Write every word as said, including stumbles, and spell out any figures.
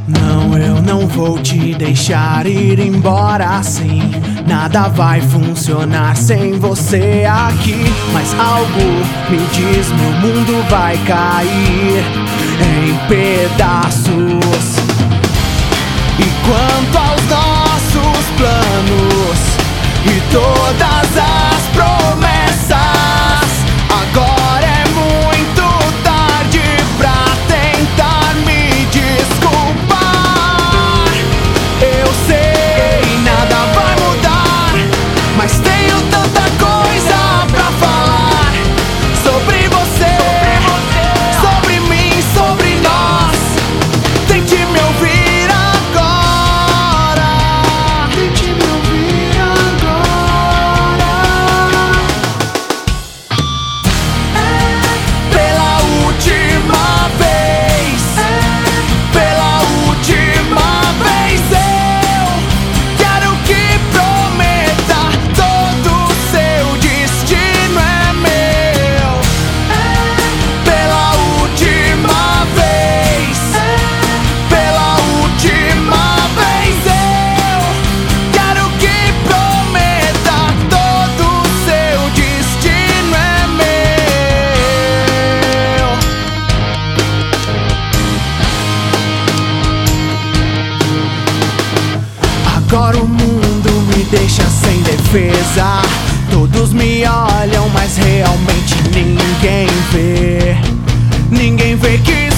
Não, eu não vou te deixar ir embora assim. Nada vai funcionar sem você aqui. Mas algo me diz, meu mundo vai cair em pedaços. E quanto aos nossos planos e todas as promessas, agora é muito tarde pra tentar me desculpar. Eu sei, nada vai mudar, mas tenho tanta coisa pra falar sobre você, sobre mim, sobre nós. Tente me ouvir agora, tente me ouvir agora. Pela última vez, pela última vez, eu quero que prometa: todo seu destino é meu. Pela última vez, pela última vez, eu quero que prometa: todo seu destino é meu. Agora o mundo me deixa sem defesa. Todos me olham, mas realmente ninguém vê. Ninguém vê que